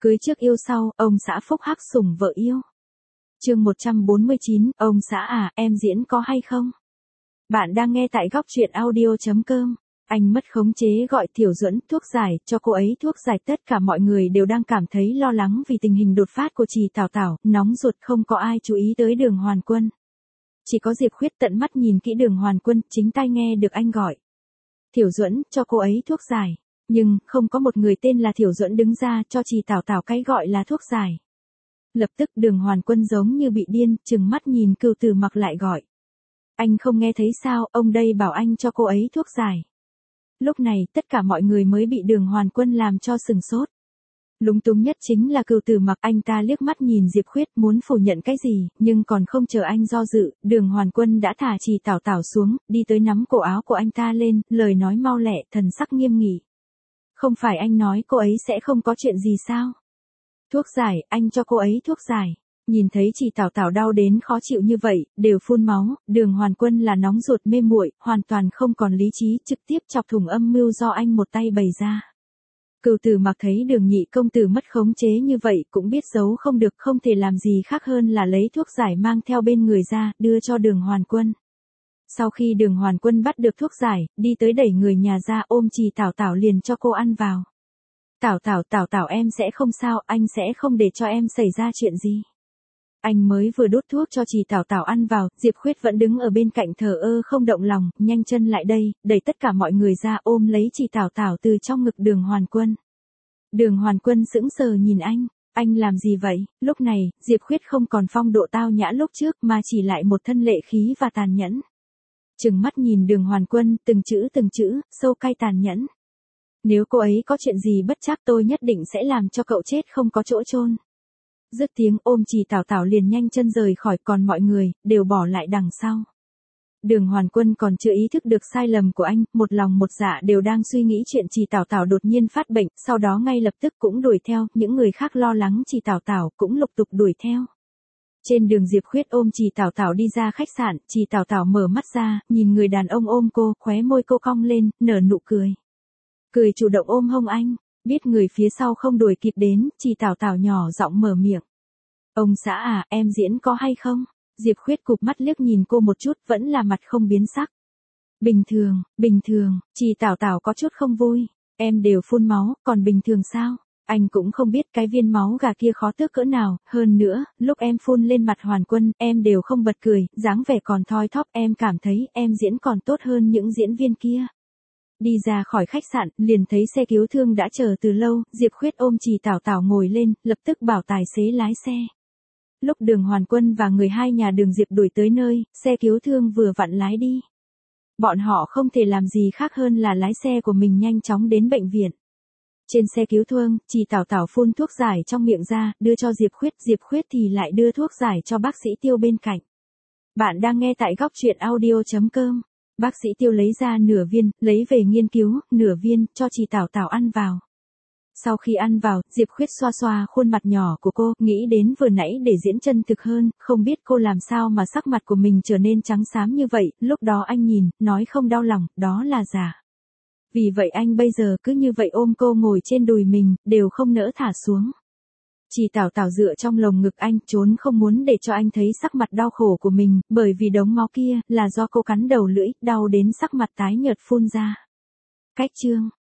Cưới trước yêu sau, ông xã phúc hắc sủng vợ yêu. Chương 149, ông xã à, em diễn có hay không? Bạn đang nghe tại góc truyện audio.com. Anh mất khống chế gọi Tiểu Duẫn thuốc giải, cho cô ấy thuốc giải. Tất cả mọi người đều đang cảm thấy lo lắng vì tình hình đột phát của chị Tảo Tảo, nóng ruột không có ai chú ý tới Đường Hoàn Quân. Chỉ có Diệp Khuyết tận mắt nhìn kỹ Đường Hoàn Quân, chính tai nghe được anh gọi. Tiểu Duẫn, cho cô ấy thuốc giải. Nhưng, không có một người tên là Tiểu Duẫn đứng ra cho chị Tảo Tảo cái gọi là thuốc giải. Lập tức Đường Hoàn Quân giống như bị điên, trừng mắt nhìn Cửu Tử Mặc lại gọi. Anh không nghe thấy sao, ông đây bảo anh cho cô ấy thuốc giải. Lúc này, tất cả mọi người mới bị Đường Hoàn Quân làm cho sừng sốt. Lúng túng nhất chính là Cửu Tử Mặc, anh ta liếc mắt nhìn Diệp Khuyết muốn phủ nhận cái gì, nhưng còn không chờ anh do dự, Đường Hoàn Quân đã thả chị Tảo Tảo xuống, đi tới nắm cổ áo của anh ta lên, lời nói mau lẹ, thần sắc nghiêm nghị. Không phải anh nói cô ấy sẽ không có chuyện gì sao? Thuốc giải, anh cho cô ấy thuốc giải. Nhìn thấy chị Tảo Tảo đau đến khó chịu như vậy, đều phun máu, Đường Hoàn Quân là nóng ruột mê muội, hoàn toàn không còn lý trí, trực tiếp chọc thủng âm mưu do anh một tay bày ra. Cửu Tử Mặc thấy Đường nhị công tử mất khống chế như vậy, cũng biết giấu không được, không thể làm gì khác hơn là lấy thuốc giải mang theo bên người ra, đưa cho Đường Hoàn Quân. Sau khi Đường Hoàn Quân bắt được thuốc giải, đi tới đẩy người nhà ra ôm chị Tảo Tảo liền cho cô ăn vào. Tảo Tảo em sẽ không sao, anh sẽ không để cho em xảy ra chuyện gì. Anh mới vừa đút thuốc cho chị Tảo Tảo ăn vào, Diệp Khuyết vẫn đứng ở bên cạnh thờ ơ không động lòng, nhanh chân lại đây, đẩy tất cả mọi người ra ôm lấy chị Tảo Tảo từ trong ngực Đường Hoàn Quân. Đường Hoàn Quân sững sờ nhìn anh làm gì vậy? Lúc này, Diệp Khuyết không còn phong độ tao nhã lúc trước mà chỉ lại một thân lệ khí và tàn nhẫn. Trừng mắt nhìn Đường Hoàn Quân, từng chữ, sâu cay tàn nhẫn. Nếu cô ấy có chuyện gì bất trắc tôi nhất định sẽ làm cho cậu chết không có chỗ chôn. Dứt tiếng ôm chị Tảo Tảo liền nhanh chân rời khỏi, còn mọi người, đều bỏ lại đằng sau. Đường Hoàn Quân còn chưa ý thức được sai lầm của anh, một lòng một dạ đều đang suy nghĩ chuyện chị Tảo Tảo đột nhiên phát bệnh, sau đó ngay lập tức cũng đuổi theo, những người khác lo lắng chị Tảo Tảo cũng lục tục đuổi theo. Trên đường Diệp Khuyết ôm chị Tảo Tảo đi ra khách sạn, chị Tảo Tảo mở mắt ra, nhìn người đàn ông ôm cô, khóe môi cô cong lên, nở nụ cười. Cười chủ động ôm hông anh, biết người phía sau không đuổi kịp đến, chị Tảo Tảo nhỏ giọng mở miệng. Ông xã à, em diễn có hay không? Diệp Khuyết cụp mắt liếc nhìn cô một chút, vẫn là mặt không biến sắc. Bình thường, chị Tảo Tảo có chút không vui. Em đều phun máu, còn bình thường sao? Anh cũng không biết cái viên máu gà kia khó tước cỡ nào, hơn nữa, lúc em phun lên mặt Hoàn Quân, em đều không bật cười, dáng vẻ còn thoi thóp, em cảm thấy em diễn còn tốt hơn những diễn viên kia. Đi ra khỏi khách sạn, liền thấy xe cứu thương đã chờ từ lâu, Diệp Khuyết ôm chị Tảo Tảo ngồi lên, lập tức bảo tài xế lái xe. Lúc Đường Hoàn Quân và người hai nhà Đường Diệp đuổi tới nơi, xe cứu thương vừa vặn lái đi. Bọn họ không thể làm gì khác hơn là lái xe của mình nhanh chóng đến bệnh viện. Trên xe cứu thương, chị Tảo Tảo phun thuốc giải trong miệng ra, đưa cho Diệp Khuyết thì lại đưa thuốc giải cho bác sĩ Tiêu bên cạnh. Bạn đang nghe tại góc truyện audio.com. Bác sĩ Tiêu lấy ra nửa viên, lấy về nghiên cứu, nửa viên, cho chị Tảo Tảo ăn vào. Sau khi ăn vào, Diệp Khuyết xoa xoa khuôn mặt nhỏ của cô, nghĩ đến vừa nãy để diễn chân thực hơn, không biết cô làm sao mà sắc mặt của mình trở nên trắng xám như vậy, lúc đó anh nhìn, nói không đau lòng, đó là giả. Vì vậy anh bây giờ cứ như vậy ôm cô ngồi trên đùi mình, đều không nỡ thả xuống. Chị Tảo Tảo dựa trong lồng ngực anh, trốn không muốn để cho anh thấy sắc mặt đau khổ của mình, bởi vì đống máu kia, là do cô cắn đầu lưỡi, đau đến sắc mặt tái nhợt phun ra. Cách chương